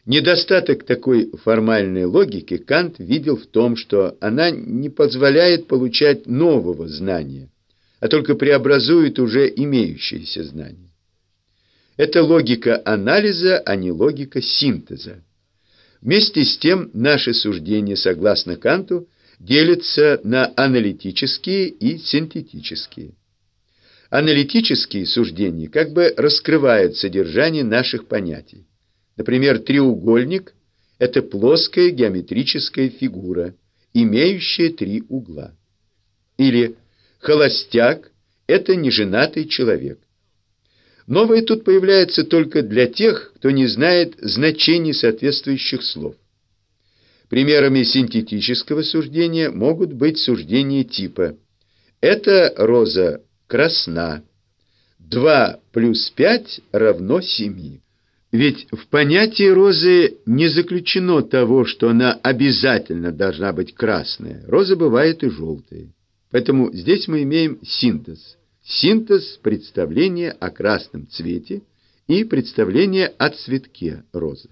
Недостаток такой формальной логики Кант видел в том, что она не позволяет получать нового знания, а только преобразует уже имеющиеся знания. Это логика анализа, а не логика синтеза. Вместе с тем, наши суждения, согласно Канту, делятся на аналитические и синтетические. Аналитические суждения как бы раскрывают содержание наших понятий. Например, треугольник – это плоская геометрическая фигура, имеющая три угла. Или холостяк – это неженатый человек. Новое тут появляется только для тех, кто не знает значений соответствующих слов. Примерами синтетического суждения могут быть суждения типа «Эта роза красна», «2 плюс 5 равно 7». Ведь в понятии розы не заключено того, что она обязательно должна быть красная. Роза бывает и желтая. Поэтому здесь мы имеем синтез. Синтез представления о красном цвете и представления о цветке розы.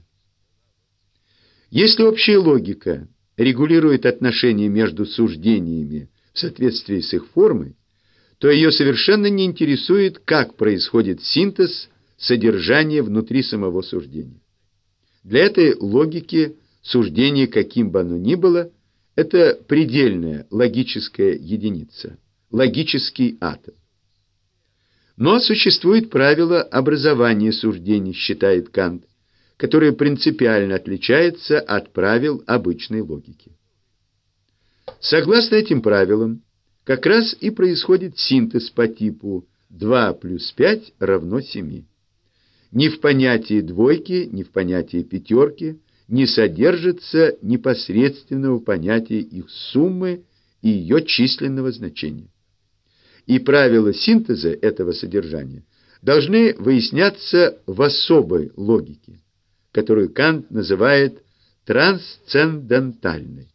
Если общая логика регулирует отношения между суждениями в соответствии с их формой, то ее совершенно не интересует, как происходит синтез содержания внутри самого суждения. Для этой логики суждение, каким бы оно ни было, это предельная логическая единица, логический атом. Но существует правило образования суждений, считает Кант, которое принципиально отличается от правил обычной логики. Согласно этим правилам, как раз и происходит синтез по типу 2 плюс 5 равно 7. Ни в понятии двойки, ни в понятии пятерки не содержится непосредственного понятия их суммы и ее численного значения. И правила синтеза этого содержания должны выясняться в особой логике, которую Кант называет трансцендентальной.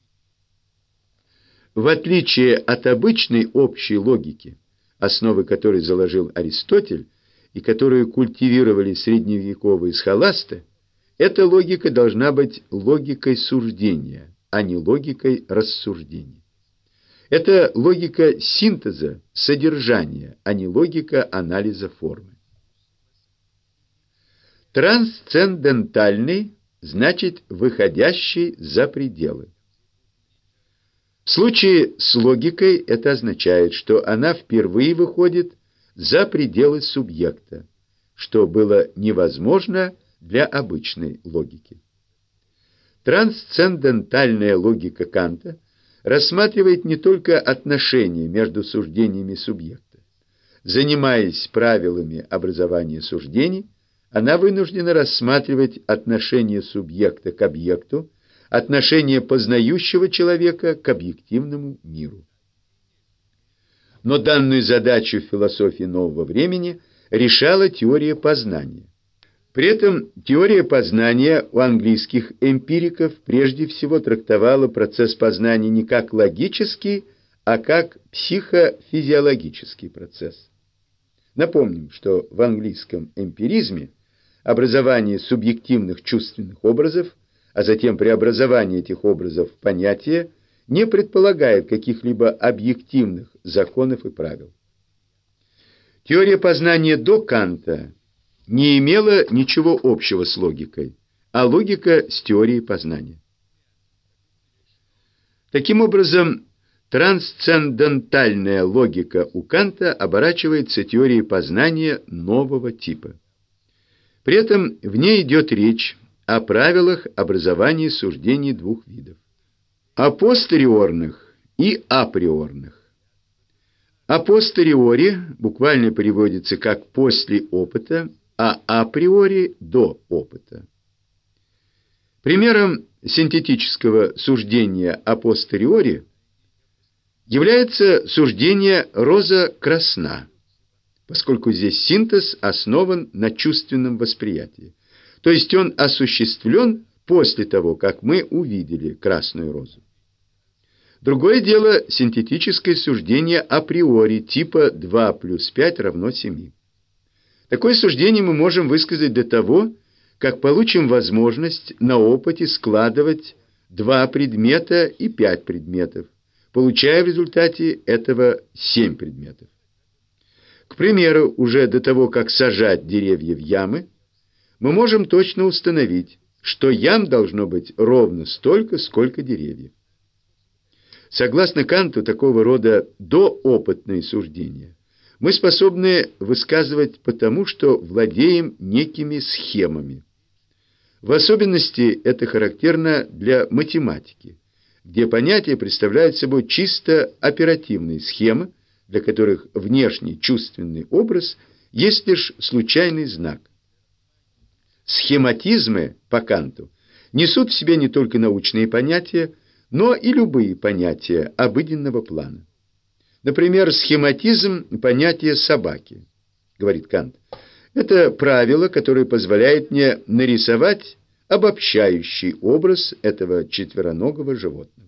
В отличие от обычной общей логики, основы которой заложил Аристотель и которую культивировали средневековые схоласты, эта логика должна быть логикой суждения, а не логикой рассуждения. Это логика синтеза, содержания, а не логика анализа формы. Трансцендентальный значит выходящий за пределы. В случае с логикой это означает, что она впервые выходит за пределы субъекта, что было невозможно для обычной логики. Трансцендентальная логика Канта рассматривает не только отношения между суждениями субъекта. Занимаясь правилами образования суждений, она вынуждена рассматривать отношение субъекта к объекту, отношение познающего человека к объективному миру. Но данную задачу в философии нового времени решала теория познания. При этом теория познания у английских эмпириков прежде всего трактовала процесс познания не как логический, а как психофизиологический процесс. Напомним, что в английском эмпиризме образование субъективных чувственных образов, а затем преобразование этих образов в понятия, не предполагает каких-либо объективных законов и правил. Теория познания до Канта не имела ничего общего с логикой, а логика с теорией познания. Таким образом, трансцендентальная логика у Канта оборачивается теорией познания нового типа. При этом в ней идет речь о правилах образования суждений двух видов – апостериорных и априорных. Апостериори буквально переводится как «после опыта», а априори – «до опыта». Примером синтетического суждения апостериори является суждение «роза красна», поскольку здесь синтез основан на чувственном восприятии, то есть он осуществлен после того, как мы увидели красную розу. Другое дело синтетическое суждение априори типа 2 плюс 5 равно 7. Такое суждение мы можем высказать до того, как получим возможность на опыте складывать 2 предмета и 5 предметов, получая в результате этого 7 предметов. К примеру, уже до того, как сажать деревья в ямы, мы можем точно установить, что ям должно быть ровно столько, сколько деревьев. Согласно Канту, такого рода доопытные суждения мы способны высказывать потому, что владеем некими схемами. В особенности это характерно для математики, где понятия представляют собой чисто оперативные схемы, для которых внешний чувственный образ есть лишь случайный знак. Схематизмы по Канту несут в себе не только научные понятия, но и любые понятия обыденного плана. Например, схематизм понятия собаки, говорит Кант. Это правило, которое позволяет мне нарисовать обобщающий образ этого четвероногого животного.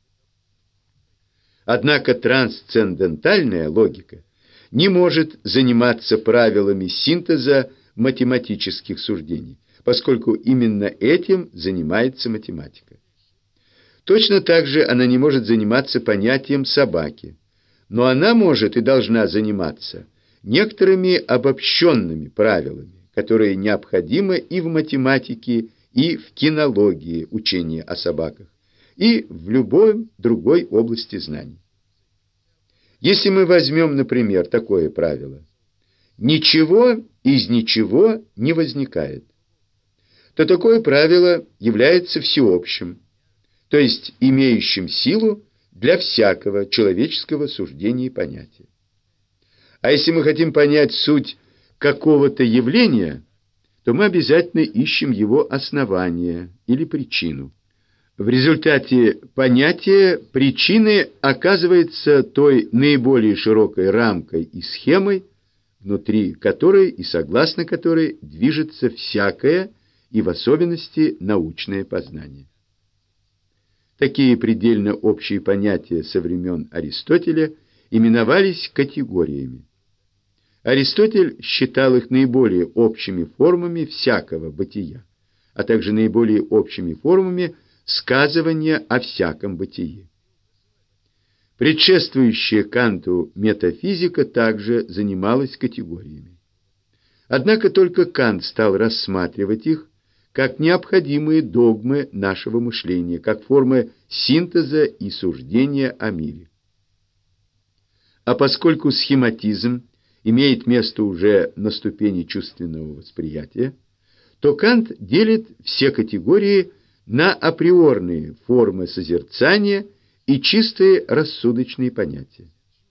Однако трансцендентальная логика не может заниматься правилами синтеза математических суждений, поскольку именно этим занимается математика. Точно так же она не может заниматься понятием собаки, но она может и должна заниматься некоторыми обобщенными правилами, которые необходимы и в математике, и в кинологии учения о собаках, и в любой другой области знаний. Если мы возьмем, например, такое правило: «Ничего из ничего не возникает», то такое правило является всеобщим, то есть имеющим силу для всякого человеческого суждения и понятия. А если мы хотим понять суть какого-то явления, то мы обязательно ищем его основание или причину. В результате понятие причины оказывается той наиболее широкой рамкой и схемой, внутри которой и согласно которой движется всякое, и в особенности научное познание. Такие предельно общие понятия со времен Аристотеля именовались категориями. Аристотель считал их наиболее общими формами всякого бытия, а также наиболее общими формами сказывания о всяком бытии. Предшествующая Канту метафизика также занималась категориями. Однако только Кант стал рассматривать их как необходимые догмы нашего мышления, как формы синтеза и суждения о мире. А поскольку схематизм имеет место уже на ступени чувственного восприятия, то Кант делит все категории на априорные формы созерцания и чистые рассудочные понятия.